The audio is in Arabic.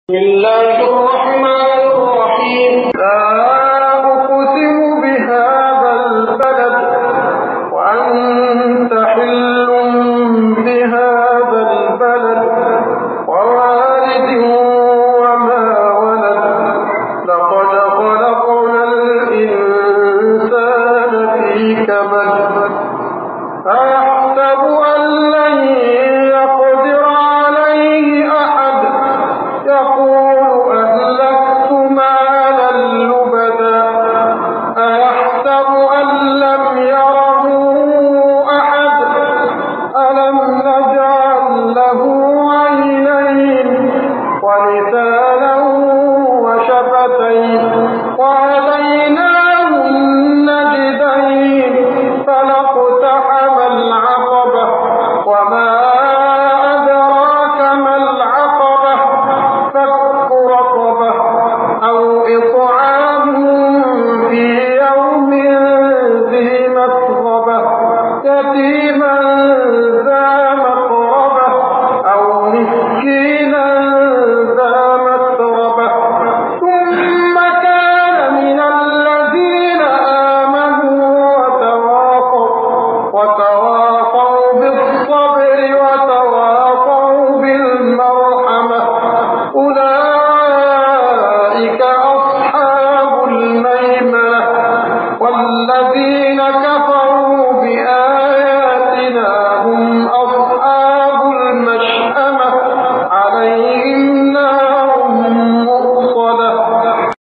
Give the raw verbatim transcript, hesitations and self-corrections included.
بسم الله الرحمن الرحيم لا أقسم بهذا البلد وأنت حل بهذا البلد ووالد وما ولد لقد خلقنا الإنسان في كبد أيحسب أن لن يقدر عليه أحد يقول أهلكت مالا لبدا أيحسب أن لم يره أحد ألم نجعل له عينين ولسانا وشفتين